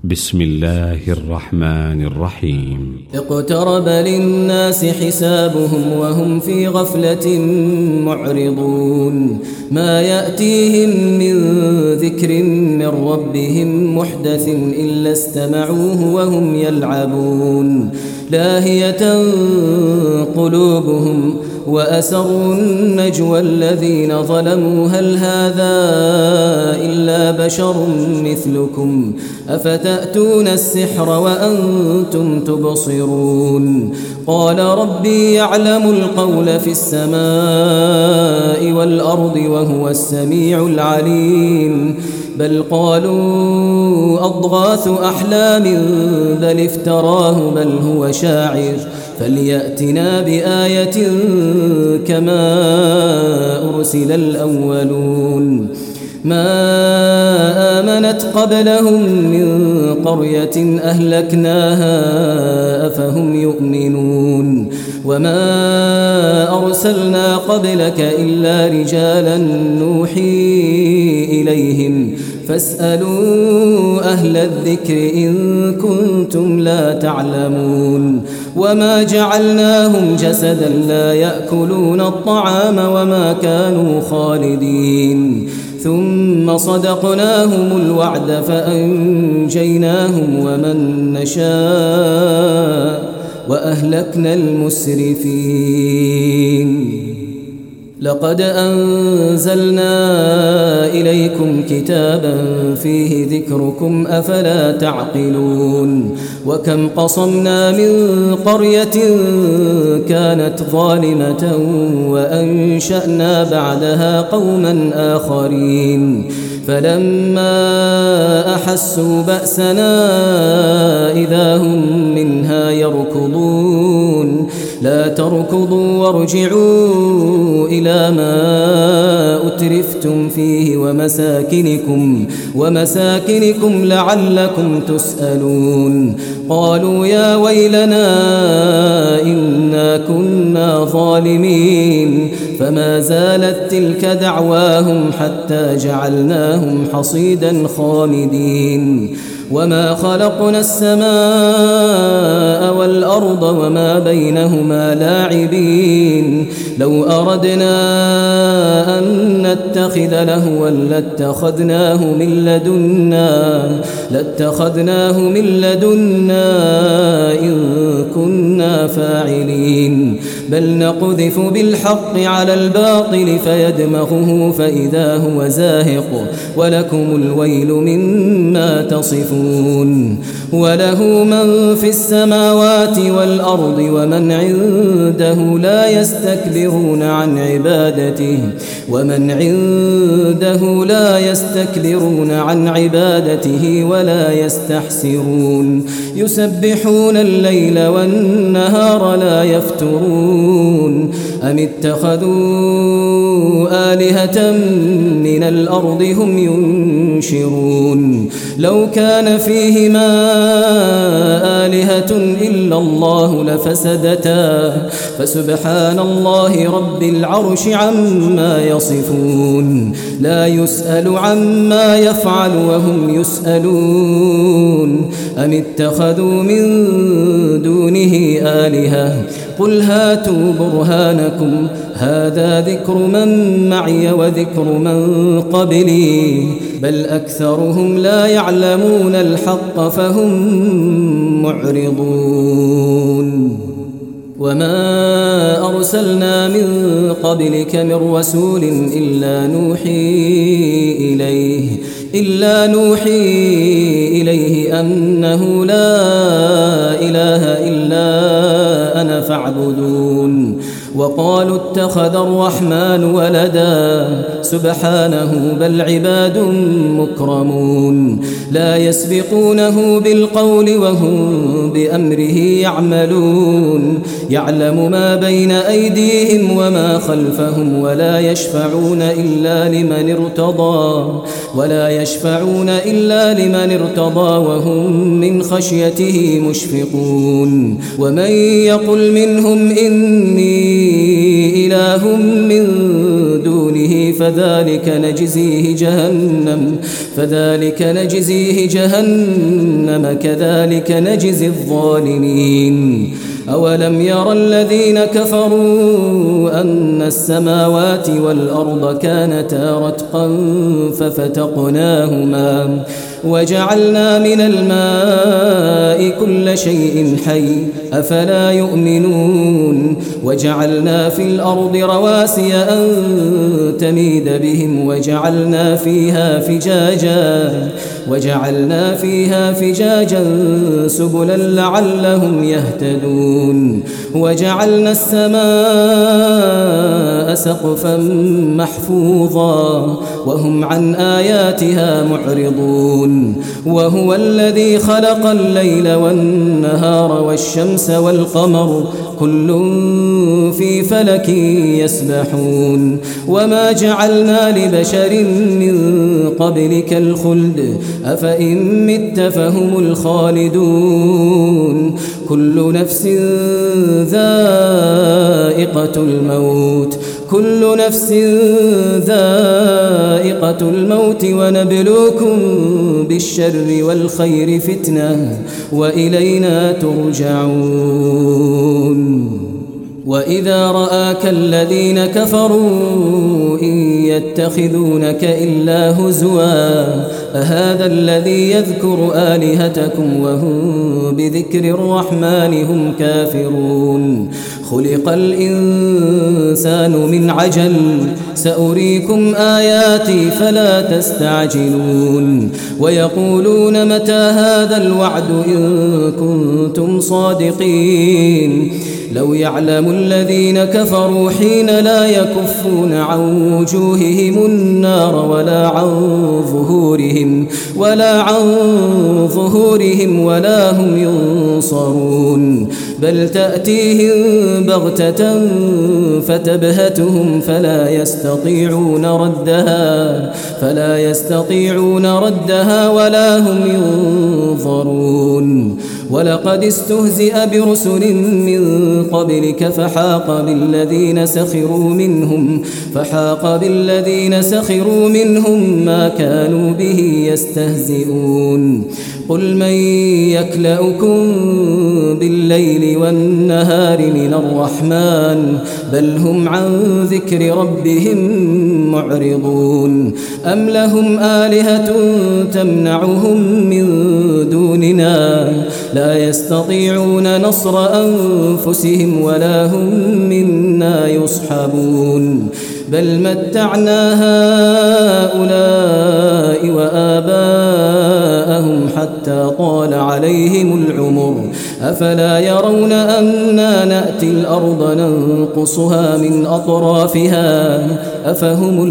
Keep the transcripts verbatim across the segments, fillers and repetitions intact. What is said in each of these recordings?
بسم الله الرحمن الرحيم اقترب للناس حسابهم وهم في غفلة معرضون ما يأتيهم من ذكر من ربهم محدث إلا استمعوه وهم يلعبون لاهية قلوبهم وأسروا النجوى الذين ظلموا هل هذا إلا بشر مثلكم أفتأتون السحر وأنتم تبصرون قال ربي يعلم القول في السماء والأرض وهو السميع العليم بل قالوا أضغاث أحلام بل افتراه بل هو شاعر فليأتنا بآية كما أرسل الأولون ما آمنت قبلهم من قرية أهلكناها أفهم يؤمنون وما أرسلنا قبلك إلا رجالا نوحي إليهم فاسألوا أهل الذكر إن كنتم لا تعلمون وما جعلناهم جسدا لا يأكلون الطعام وما كانوا خالدين ثم صدقناهم الوعد فأنجيناهم ومن نشاء وأهلكنا المسرفين لقد أنزلنا إليكم كتابا فيه ذكركم أفلا تعقلون وكم قصمنا من قرية كانت ظالمة وأنشأنا بعدها قوما آخرين فلما أحسوا بأسنا إذا هم منها يركضون لا تركضوا وارجعوا إلى ما أترفتم فيه ومساكنكم ومساكنكم لعلكم تسألون قالوا يا ويلنا إنا كنا ظالمين فما زالت تلك دعواهم حتى جعلناهم حصيدا خامدين وما خلقنا السماء والأرض وما بينهما لاعبين لو أردنا أن نتخذ لهوا لاتخذناه من لدنا لاتخذناه من لدنا إن كنا فاعلين بل نقذف بالحق على الباطل فيدمغه فإذا هو زاهق ولكم الويل مما تصفون وله من في السماوات والأرض ومن عنده لا يستكبرون عن عبادته ومن عنده لا يستكبرون عن عبادته ولا يستحسرون يسبحون الليل والنهار لا يفترون أم اتخذوا آلهة من الأرض هم ينشرون لو كان فيهما آلهة إلا الله لفسدتا فسبحان الله رب العرش عما يصفون لا يسأل عما يفعل وهم يسألون أم اتخذوا من دونه آلهة قل هاتوا برهانكم هذا ذكر من معي وذكر من قبلي بل أكثرهم لا يعلمون الحق فهم معرضون وما أرسلنا من قبلك من رسول إلا نوحي إليه إلا نوحي إليه أنه لا إله إلا أنا فاعبدون وقالوا اتخذ الرحمن ولدا سبحانه بل عباد مكرمون لا يسبقونه بالقول وهم بأمره يعملون يعلم ما بين أيديهم وما خلفهم ولا يشفعون إلا لمن ارتضى ولا يشفعون إلا لمن ارتضى وهم من خشيته مشفقون ومن يقل منهم إني إله من دونه فذلك نجزيه جهنم فذلك نجزيه جهنم كذلك نجزي الظالمين. أولم ير الذين كفروا أن السماوات والأرض كانتا رتقا ففتقناهما وجعلنا من الماء كل شيء حي أفلا يؤمنون. وجعلنا في الأرض رواسي أن تميد بهم وجعلنا فيها فجاجا وجعلنا فيها فجاجا سبلا لعلهم يهتدون. وجعلنا السماء سقفا محفوظا وهم عن آياتها معرضون. وهو الذي خلق الليل والنهار والشمس والقمر كل في فلك يسبحون. وما جعلنا لبشر من قبلك الخلد أفإن مت فهم الخالدون. كل نفس ذائقة الموت كل نفس ذائقة الموت ونبلوكم بالشر والخير فتنة وإلينا ترجعون. وإذا رآك الذين كفروا إن يتخذونك إلا هزوا أهذا الذي يذكر آلهتكم وهم بذكر الرحمن هم كافرون. خلق الإنسان من عجل سأريكم آياتي فلا تستعجلون. ويقولون متى هذا الوعد إن كنتم صادقين. لو يعلم الذين كفروا حين لا يكفون عن وجوههم النار ولا عن ظهورهم ولا عن ظهورهم ولا هم ينصرون. بل تأتيهم بغتة فتبهتهم فلا يستطيعون ردها فلا يستطيعون ردها ولا هم ينظرون. ولقد استهزئ برسل من قبلك فحاق بالذين سخروا منهم فحاق بالذين سخروا منهم ما كانوا به يستهزئون. قل من يكلؤكم بالليل والنهار من الرحمن بل هم عن ذكر ربهم معرضون. أم لهم آلهة تمنعهم من دوننا لا يستطيعون نصر أنفسهم ولا هم منا يصحبون. بل متعنا هؤلاء وآباءهم حتى طال عليهم العمر أفلا يرون أنا نأتي الأرض ننقصها من أطرافها أفهم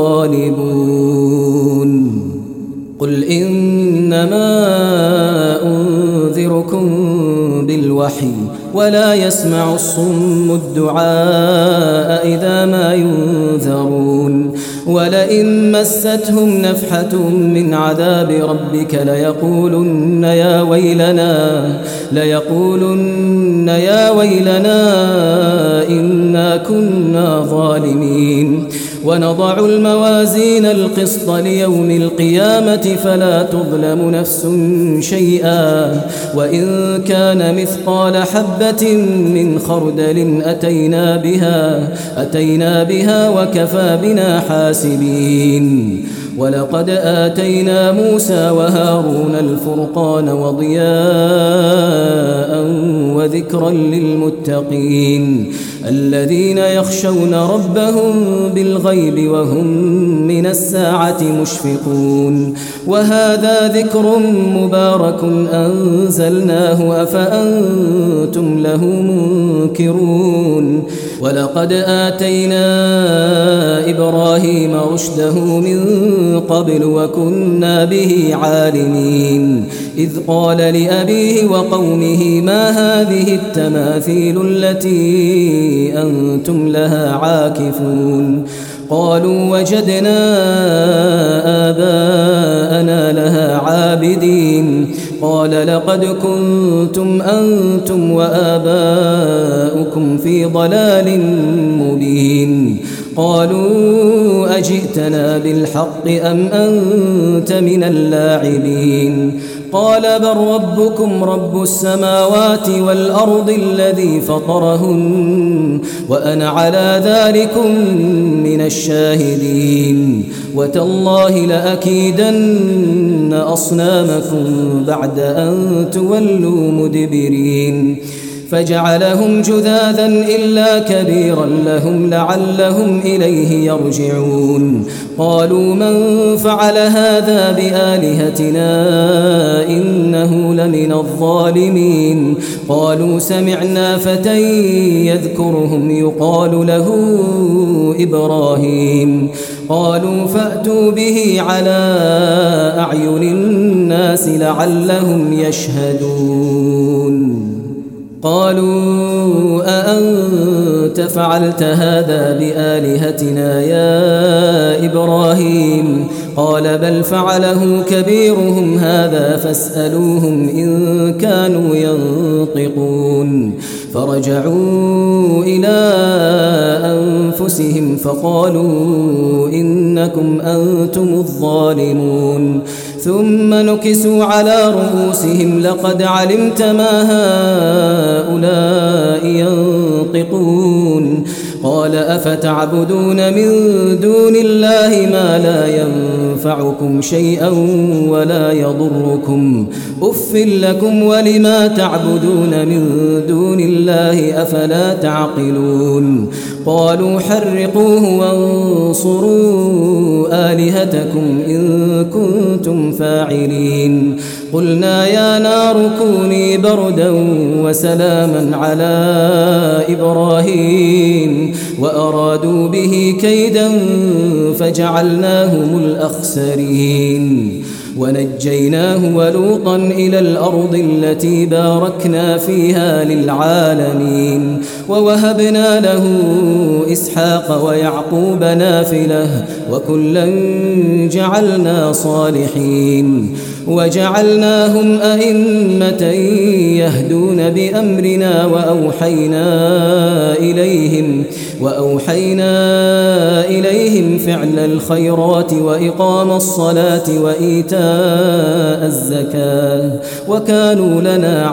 الغالبون. قل إنما أنذركم بالوحي ولا يسمع الصم الدعاء إذا ما ينذرون. ولئن مستهم نفحة من عذاب ربك ليقولن يا ويلنا ليقولن يا ويلنا إنا كنا ظالمين. ونضع الموازين القسط ليوم القيامة فلا تظلم نفس شيئا وإن كان مثقال حبة من خردل أتينا بها أتينا بها وكفى بنا حاسبين. ولقد آتينا موسى وهارون الفرقان وضياء وذكرا للمتقين الذين يخشون ربهم بالغيب وهم من الساعة مشفقون. وهذا ذكر مبارك أنزلناه أفأنتم له منكرون. ولقد آتينا إبراهيم رشده من قبل وكنا به عالمين. إذ قال لأبيه وقومه ما هذه التماثيل التي أنتم لها عاكفون. قالوا وجدنا آباءنا لها عابدين. قال لقد كنتم أنتم وآباؤكم في ضلال مبين قالوا أجئتنا بالحق أم أنت من اللاعبين قال بل ربكم رب السماوات والأرض الذي فطرهن وأنا على ذلكم من الشاهدين وتالله لأكيدن أصنامكم بعد أن تولوا مدبرين فجعلهم جذاذا إلا كبيرا لهم لعلهم إليه يرجعون قالوا من فعل هذا بآلهتنا إنه لمن الظالمين قالوا سمعنا فتى يذكرهم يقال له إبراهيم قالوا فأتوا به على أعين الناس لعلهم يشهدون قالوا أأنت فعلت هذا بآلهتنا يا إبراهيم قال بل فعله كبيرهم هذا فاسألوهم إن كانوا ينطقون فرجعوا إلى أنفسهم فقالوا إنكم أنتم الظالمون ثم نكسوا على رؤوسهم لقد علمت ما هؤلاء ينطقون قال أفتعبدون من دون الله ما لا ينفعكم شيئا ولا يضركم أف لكم ولما تعبدون من دون الله أفلا تعقلون قالوا حرقوه وانصروا آلهتكم إن كنتم فاعلين قلنا يا نار كوني بردا وسلاما على إبراهيم وأرادوا به كيدا فجعلناهم الأخسرين ونجيناه ولوطا إلى الأرض التي باركنا فيها للعالمين ووهبنا له إسحاق ويعقوب نافلة وكلا جعلنا صالحين وجعلناهم أئمة يهدون بأمرنا وأوحينا إليهم وأوحينا إليهم فعل الخيرات وإقام الصلاة وإيتاء الزكاة وكانوا لنا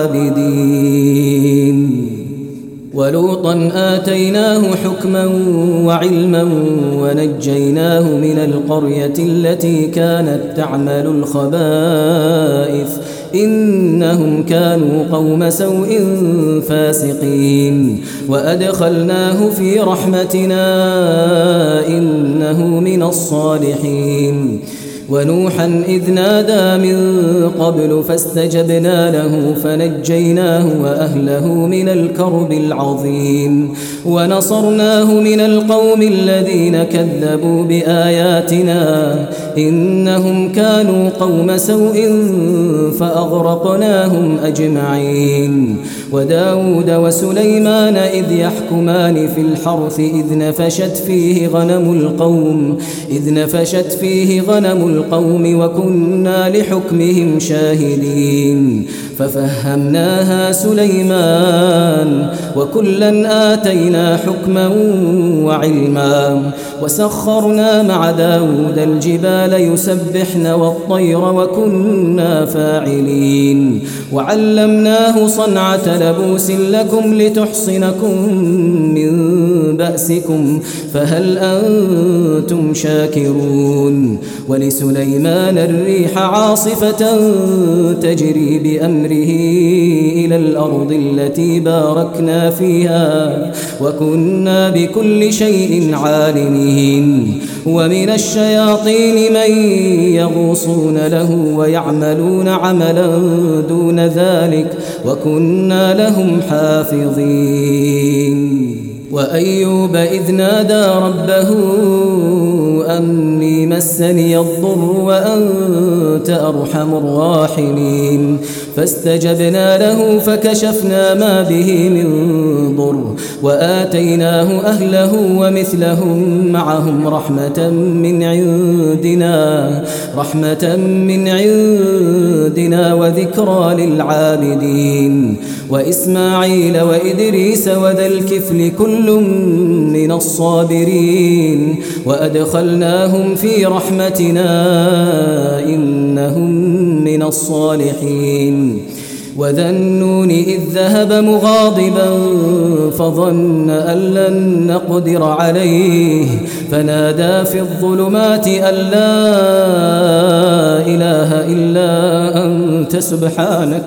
عابدين ولوطا آتيناه حكما وعلما ونجيناه من القرية التي كانت تعمل الخبائث إنهم كانوا قوم سوء فاسقين وأدخلناه في رحمتنا إنه من الصالحين ونوحا إذ نادى من قبل فاستجبنا له فنجيناه وأهله من الكرب العظيم ونصرناه من القوم الذين كذبوا بآياتنا إنهم كانوا قوم سوء فأغرقناهم أجمعين وداود وسليمان إذ يحكمان في الحرث إذ نفشت فيه غنم القوم إذ نفشت فيه غنم القوم وكنا لحكمهم شاهدين ففهمناها سليمان وكلا آتينا حكما وعلما وسخرنا مع داود الجبال يسبحن والطير وكنا فاعلين وعلمناه صنعة لبوس لكم لتحصنكم من بأسكم فهل أنتم شاكرون ولسليمان الريح عاصفة تجري بأمره إلى الأرض التي باركنا فيها وكنا بكل شيء عالمين ومن الشياطين من يغوصون له ويعملون عملا دون ذلك وكنا لهم حافظين وأيوب إذ نادى ربه أني مسني الضر وأنت أرحم الراحمين فاستجبنا له فكشفنا ما به من ضر وآتيناه أهله ومثلهم معهم رحمة من عندنا رحمة من عندنا وذكرى للعابدين وإسماعيل وإدريس وذا الكفل كل من الصابرين وأدخلناهم في رحمتنا إنهم من الصالحين وذا النون إذ ذهب مغاضبا فظن أن لن نقدر عليه فنادى في الظلمات أن لا إله إلا أنت سبحانك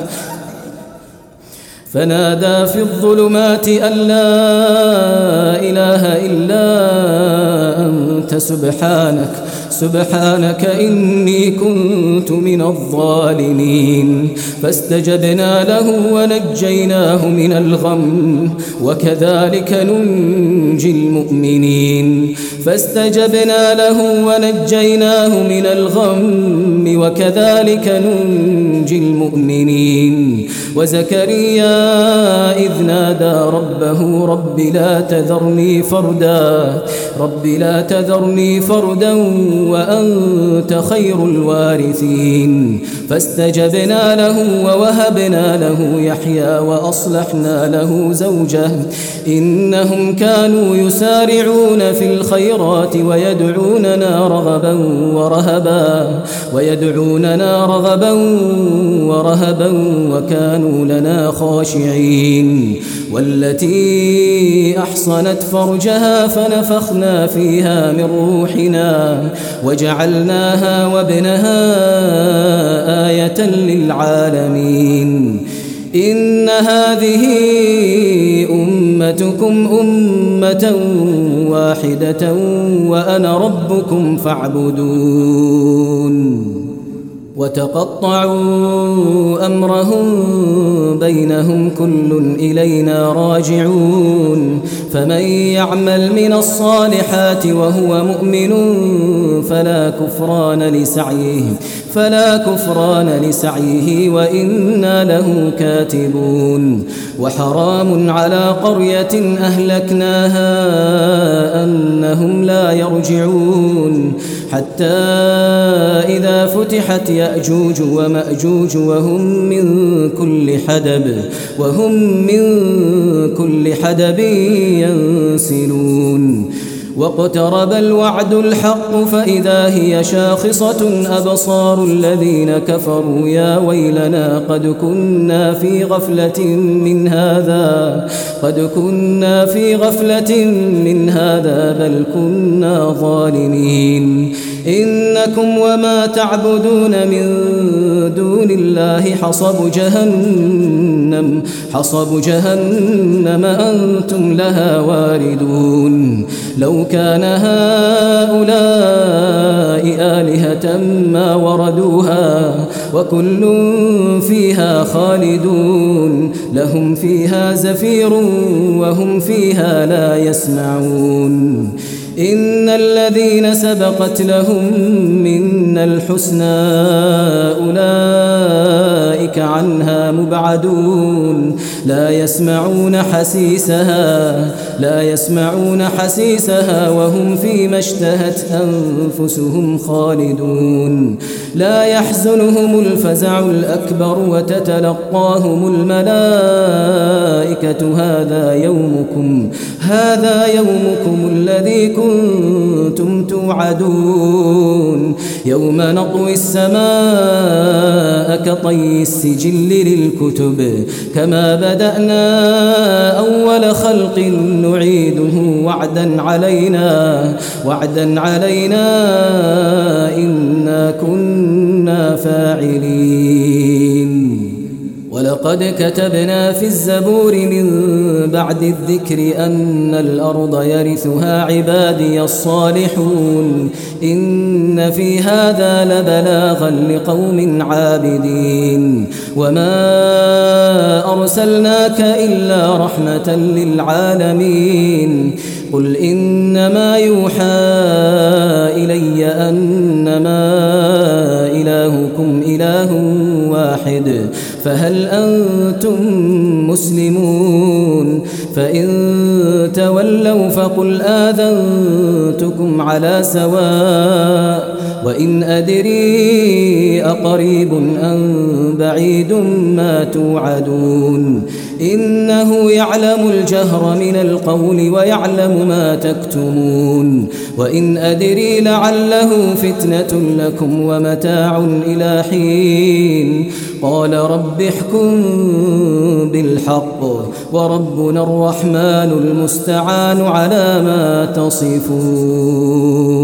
فنادى في الظلمات أن لا إله إلا أنت سبحانك سبحانك إني كنت من الظالمين فاستجبنا له ونجيناه من الغم وكذلك ننجي المؤمنين فاستجبنا له ونجيناه من الغم وكذلك ننجي المؤمنين وزكريا إذ نادى ربه رب لا تذرني فردا رب لا تذرني فردا وأنت خير الوارثين فاستجبنا له ووهبنا له يحيى وأصلحنا له زوجه إنهم كانوا يسارعون في الخيرات ويدعوننا رغبا ورهبا ويدعوننا رغبا ورهبا وكانوا لنا خاشعين والتي أحصنت فرجها فنفخنا فيها من روحنا وجعلناها وابنها آية للعالمين إن هذه أمتكم أمة واحدة وأنا ربكم فاعبدون وتقطعوا أمرهم بينهم كل إلينا راجعون فمن يعمل من الصالحات وهو مؤمن فلا كفران لسعيه فلا كفران لسعيه وإنا له كاتبون وحرام على قرية أهلكناها أنهم لا يرجعون حتى إذا فتحت يأجوج ومأجوج وهم من كل حدب وهم من كل حدب ينسلون واقترب الوعد الحق فإذا هي شاخصة أبصار الذين كفروا يا ويلنا قد كنا في غفلة من هذا قد كنا في غفلة من هذا بل كنا ظالمين إنكم وما تعبدون من دون الله حصب جهنم حصب جهنم أنتم لها واردون لو كان هؤلاء آلهة ما وردوها وكل فيها خالدون لهم فيها زفير وهم فيها لا يسمعون إن الذين سبقت لهم منا الحسنى أولئك عنها مبعدون لا يسمعون حسيسها لا يسمعون حسيسها وهم فيما اشتهت أنفسهم خالدون لا يحزنهم الفزع الأكبر وتتلقاهم الملائكة هذا يومكم هذا يومكم الذي كنتم توعدون يوم نطوي السماء كطي السجل للكتب كما بدأنا أول خلق نعيده وعدا علينا وعدا علينا إنا كنا فاعلين ولقد كتبنا في الزبور من بعد الذكر أن الأرض يرثها عبادي الصالحون إن في هذا لبلاغا لقوم عابدين وما أرسلناك إلا رحمة للعالمين قل إنما يوحى إلي أنما إلهكم إله واحد فهل أنتم مسلمون فإن تولوا فقل آذنتكم على سواء وإن أدري أقريب أم بعيد ما توعدون إنه يعلم الجهر من القول ويعلم ما تكتمون وإن أدري لعله فتنة لكم ومتاع إلى حين قال رب احكم بالحق وربنا الرحمن المستعان على ما تصفون.